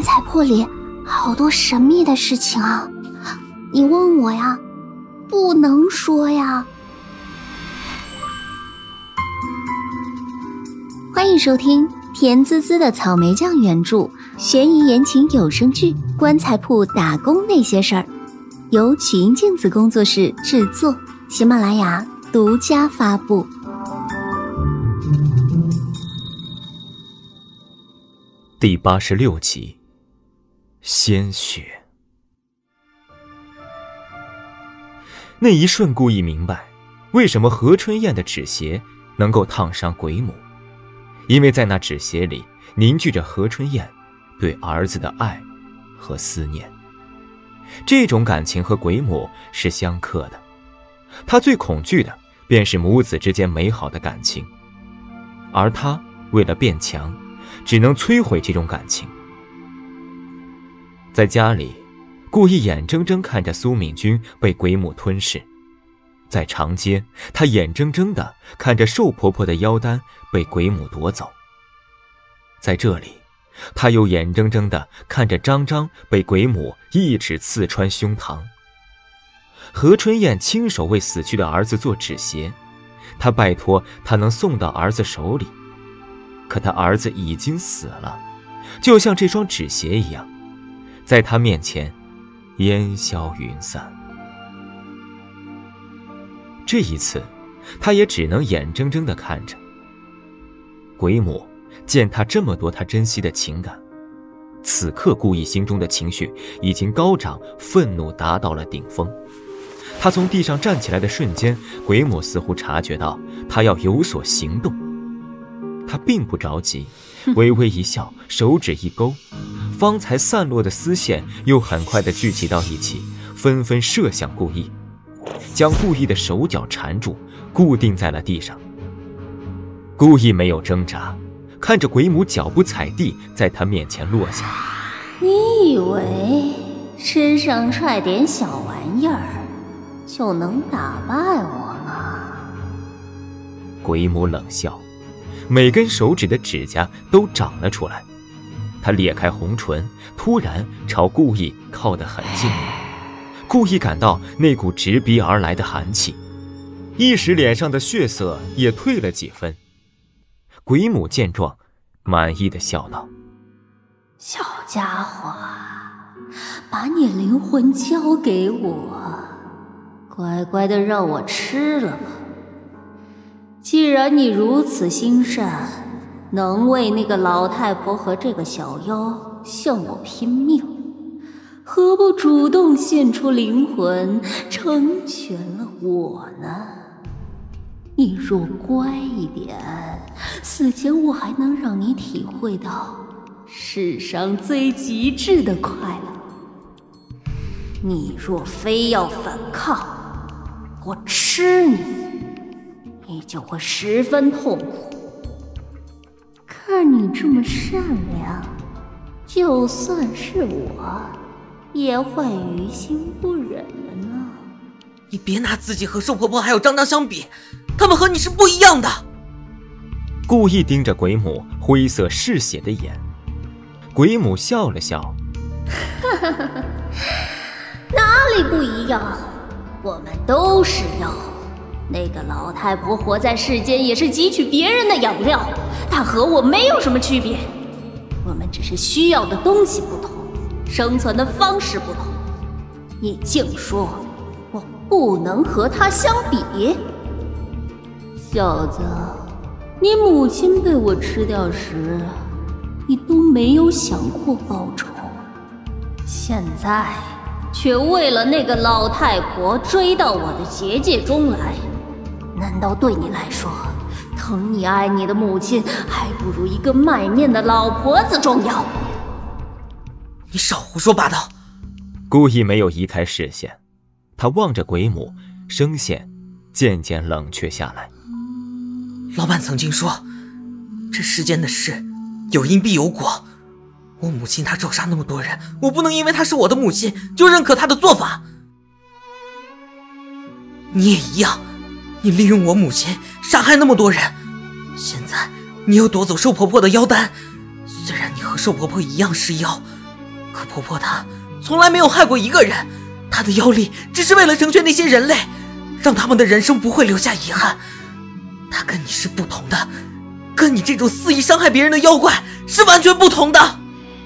材铺里好多神秘的事情啊，你问我呀，不能说呀。欢迎收听甜滋滋的草莓酱原著悬疑言情有声剧《棺材铺打工那些事儿》，由曲音镜子工作室制作，喜马拉雅独家发布。 第86集，鲜血。那一瞬，顾意明白为什么何春燕的纸鞋能够烫伤鬼母，因为在那纸鞋里凝聚着何春燕对儿子的爱和思念。这种感情和鬼母是相克的，他最恐惧的便是母子之间美好的感情，而他为了变强，只能摧毁这种感情。在家里，顾意眼睁睁看着苏敏君被鬼母吞噬；在长街，他眼睁睁地看着寿婆婆的腰丹被鬼母夺走；在这里，他又眼睁睁地看着张张被鬼母一指刺穿胸膛。何春燕亲手为死去的儿子做纸鞋，他拜托他能送到儿子手里，可他儿子已经死了，就像这双纸鞋一样，在他面前烟消云散。这一次，他也只能眼睁睁地看着鬼母见他这么多他珍惜的情感。此刻顾意心中的情绪已经高涨，愤怒达到了顶峰。他从地上站起来的瞬间，鬼母似乎察觉到他要有所行动。他并不着急，微微一笑，手指一勾，方才散落的丝线又很快地聚集到一起，纷纷射向顾意，将顾意的手脚缠住，固定在了地上。顾意没有挣扎，看着鬼母脚不踩地在他面前落下。 你以为身上揣点小玩意儿就能打败我吗？ 鬼母冷笑，每根手指的指甲都长了出来。他裂开红唇，突然朝顾意靠得很近。顾意感到那股直逼而来的寒气，一时脸上的血色也退了几分。鬼母见状，满意的笑道： 小家伙，把你灵魂交给我，乖乖的让我吃了吧。既然你如此心善，能为那个老太婆和这个小妖向我拼命，何不主动献出灵魂，成全了我呢？你若乖一点，死前我还能让你体会到世上最极致的快乐。你若非要反抗，我吃你，你就会十分痛苦。看你这么善良，就算是我也会于心不忍了呢。 你别拿自己和寿婆婆还有张张相比，他们和你是不一样的。 故意盯着鬼母灰色嗜血的眼。鬼母笑了笑， 哪里不一样？我们都是妖。那个老太婆活在世间也是汲取别人的养料，她和我没有什么区别，我们只是需要的东西不同，生存的方式不同。你竟说我不能和她相比？小子，你母亲被我吃掉时，你都没有想过报仇，现在却为了那个老太婆追到我的结界中来，难道对你来说，疼你爱你的母亲还不如一个卖面的老婆子重要？ 你少胡说八道！ 故意没有移开视线，他望着鬼母，声线渐渐冷却下来。 老板曾经说，这世间的事有因必有果，我母亲她咒杀那么多人，我不能因为她是我的母亲就认可她的做法。你也一样，你利用我母亲杀害那么多人，现在你又夺走寿婆婆的妖丹，虽然你和寿婆婆一样是妖， 可婆婆她从来没有害过一个人，她的妖力只是为了成全那些人类，让他们的人生不会留下遗憾。她跟你是不同的，跟你这种肆意伤害别人的妖怪是完全不同的。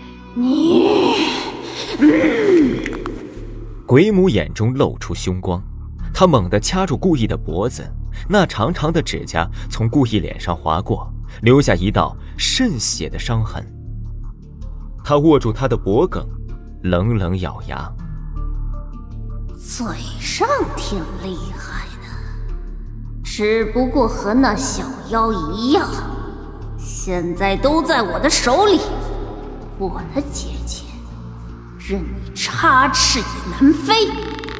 鬼母眼中露出凶光，她猛地掐住顾意的脖子，那长长的指甲从顾意脸上划过，留下一道渗血的伤痕。她握住他的脖颈，冷冷咬牙。 嘴上挺厉害的，只不过和那小妖一样，现在都在我的手里，我的姐姐任你插翅也难飞。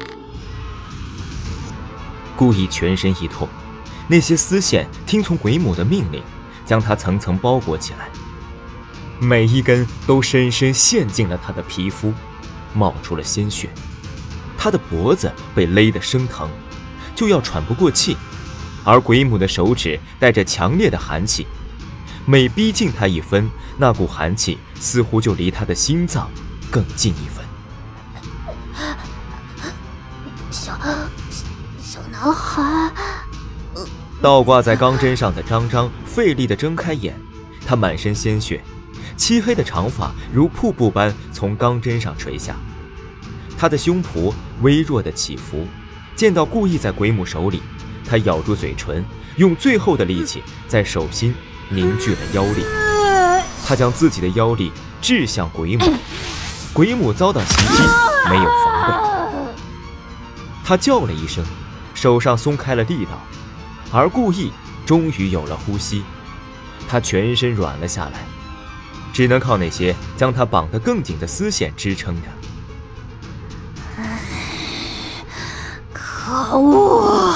顾意全身一痛，那些丝线听从鬼母的命令，将他层层包裹起来，每一根都深深陷进了他的皮肤，冒出了鲜血。他的脖子被勒得生疼，就要喘不过气，而鬼母的手指带着强烈的寒气，每逼近他一分，那股寒气似乎就离他的心脏更近一分。 小男孩。 倒挂在钢针上的张张费力地睁开眼，他满身鲜血，漆黑的长发如瀑布般从钢针上垂下，他的胸脯微弱的起伏。见到顾意在鬼母手里，他咬住嘴唇，用最后的力气在手心凝聚了妖力。他将自己的妖力掷向鬼母，鬼母遭到袭击，没有防备。他叫了一声，手上松开了力道，而顾意终于有了呼吸，他全身软了下来，只能靠那些将他绑得更紧的丝线支撑着。 可恶！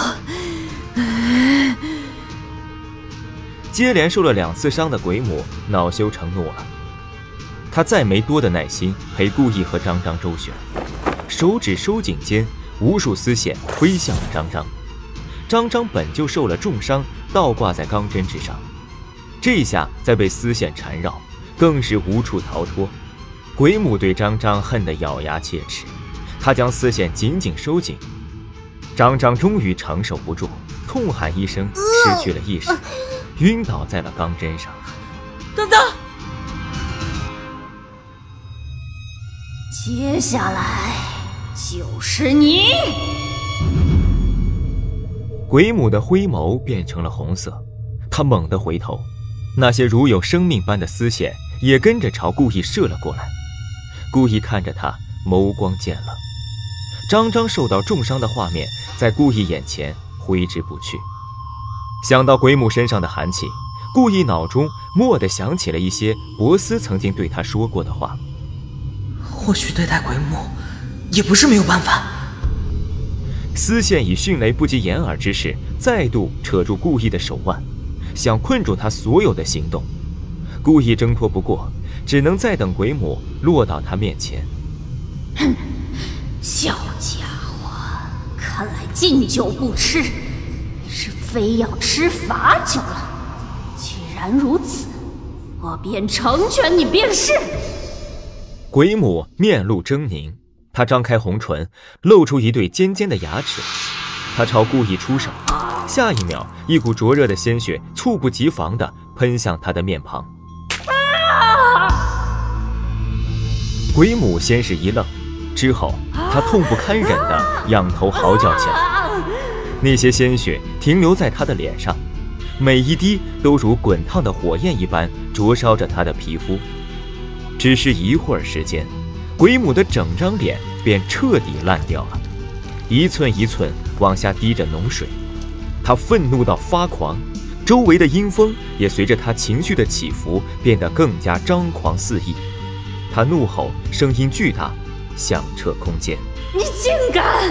接连受了2次伤的鬼母恼羞成怒了，他再没多的耐心陪顾意和张张周旋，手指收紧间，无数丝线飞向了张张。张张本就受了重伤，倒挂在钢针之上，这一下再被丝线缠绕，更是无处逃脱。鬼母对张张恨得咬牙切齿，他将丝线紧紧收紧。张张终于承受不住，痛喊一声，失去了意识，晕倒在了钢针上。 等等！ 接下来就是你！ 鬼母的灰眸变成了红色，他猛地回头，那些如有生命般的丝线也跟着朝顾意射了过来。顾意看着他，眸光渐冷。张张受到重伤的画面在顾意眼前挥之不去。想到鬼母身上的寒气，顾意脑中蓦地想起了一些博斯曾经对他说过的话。 或许对待鬼母也不是没有办法。 丝线以迅雷不及掩耳之势再度扯住顾意的手腕，想困住他所有的行动。顾意挣脱不过，只能再等鬼母落到他面前。 哼，小家伙，看来敬酒不吃，你是非要吃罚酒了。既然如此，我便成全你便是。 鬼母面露狰狞，她张开红唇，露出一对尖尖的牙齿。她朝顾意出手，下一秒，一股灼热的鲜血猝不及防地喷向她的面庞。鬼母先是一愣，之后她痛不堪忍地仰头嚎叫起来。那些鲜血停留在她的脸上，每一滴都如滚烫的火焰一般灼烧着她的皮肤。只是一会儿时间，鬼母的整张脸便彻底烂掉了，一寸一寸往下滴着脓水。她愤怒到发狂，周围的阴风也随着她情绪的起伏变得更加张狂肆意。她怒吼，声音巨大，响彻空间。 你竟敢！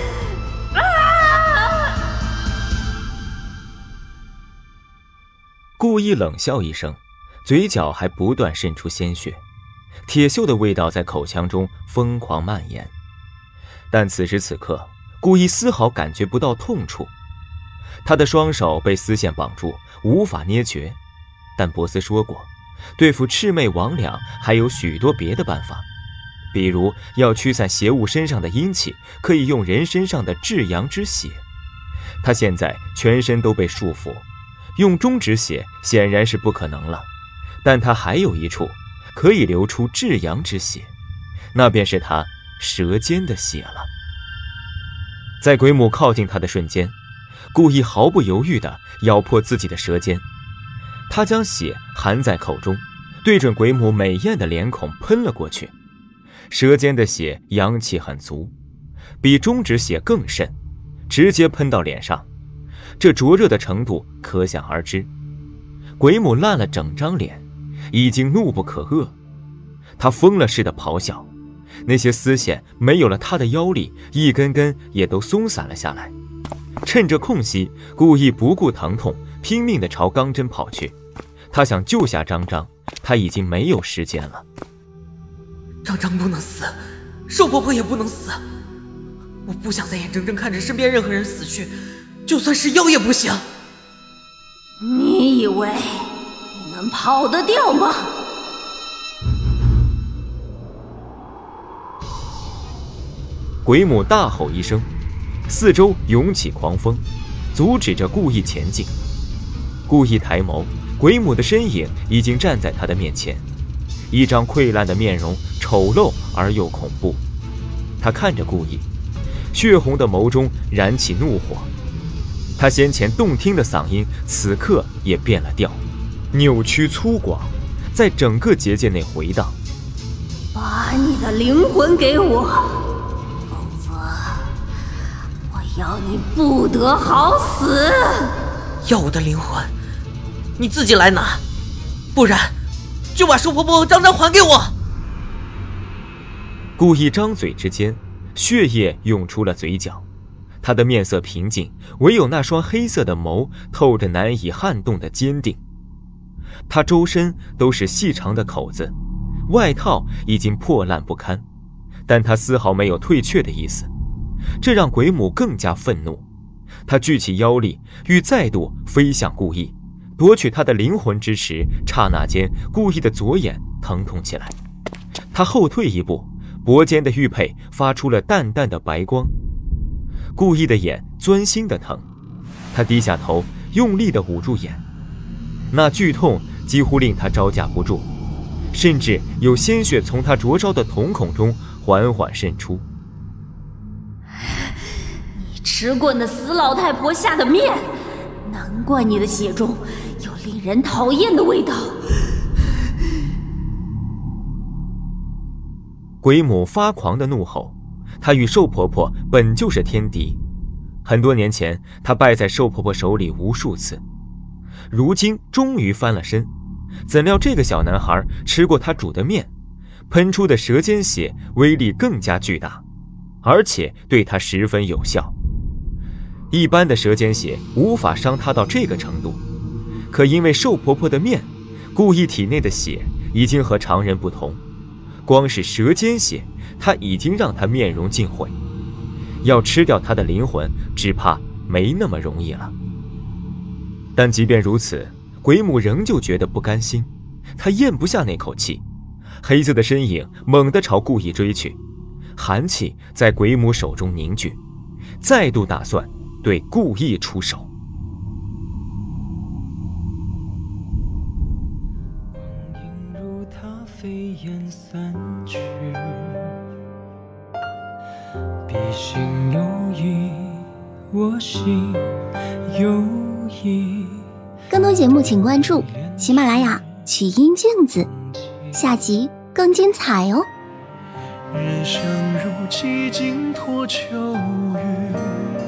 顾意冷笑一声，嘴角还不断渗出鲜血，铁锈的味道在口腔中疯狂蔓延。但此时此刻，顾意丝毫感觉不到痛处。他的双手被丝线绑住，无法捏诀，但博斯说过，对付魑魅魍魉还有许多别的办法。 比如要驱散邪物身上的阴气，可以用人身上的至阳之血。他现在全身都被束缚，用中指血显然是不可能了，但他还有一处可以流出至阳之血，那便是他舌尖的血了。在鬼母靠近他的瞬间，故意毫不犹豫地咬破自己的舌尖，他将血含在口中，对准鬼母美艳的脸孔喷了过去。舌尖的血阳气很足，比中指血更甚，直接喷到脸上，这灼热的程度可想而知。鬼母烂了整张脸，已经怒不可遏，他疯了似的咆哮，那些丝线没有了他的腰力，一根根也都松散了下来。趁着空隙，故意不顾疼痛，拼命地朝钢针跑去。他想救下张张，他已经没有时间了。 张张不能死，寿婆婆也不能死，我不想再眼睁睁看着身边任何人死去，就算是妖也不行。 你以为你能跑得掉吗？ 鬼母大吼一声，四周涌起狂风，阻止着故意前进。故意抬眸，鬼母的身影已经站在他的面前，一张溃烂的面容，丑陋而又恐怖。他看着故意，血红的眸中燃起怒火。他先前动听的嗓音此刻也变了调，扭曲粗犷，在整个结界内回荡。 把你的灵魂给我，否则我要你不得好死。 要我的灵魂，你自己来拿，不然就把寿婆婆和张张还给我。 故意张嘴之间，血液涌出了嘴角，他的面色平静，唯有那双黑色的眸透着难以撼动的坚定。他周身都是细长的口子，外套已经破烂不堪，但他丝毫没有退却的意思，这让鬼母更加愤怒。他聚起妖力，欲再度飞向故意，夺取他的灵魂之时，刹那间故意的左眼疼痛起来，他后退一步，脖间的玉佩发出了淡淡的白光。故意的眼钻心的疼，他低下头，用力地捂住眼，那剧痛几乎令他招架不住，甚至有鲜血从他灼烧的瞳孔中缓缓渗出。 你吃过那死老太婆下的面，难怪你的血中有令人讨厌的味道。 鬼母发狂的怒吼，她与寿婆婆本就是天敌，很多年前她败在寿婆婆手里无数次，如今终于翻了身，怎料这个小男孩吃过她煮的面，喷出的舌尖血威力更加巨大，而且对她十分有效。一般的舌尖血无法伤她到这个程度，可因为寿婆婆的面，故意体内的血已经和常人不同，光是舌尖血，他已经让他面容尽毁，要吃掉他的灵魂，只怕没那么容易了。但即便如此，鬼母仍旧觉得不甘心，他咽不下那口气，黑色的身影猛地朝故意追去，寒气在鬼母手中凝聚，再度打算对故意出手。 飞燕散去，笔心有意，我心有意。 更多节目请关注喜马拉雅曲音镜子，下集更精彩哦。 人生如几经脱秋雨，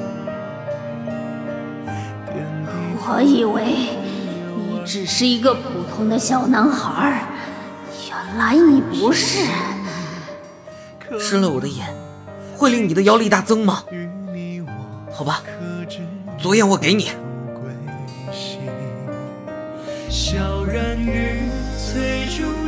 我以为你只是一个普通的小男孩，原来你不是。 吃了我的眼，会令你的妖力大增吗？好吧，左眼我给你。 萧然欲翠竹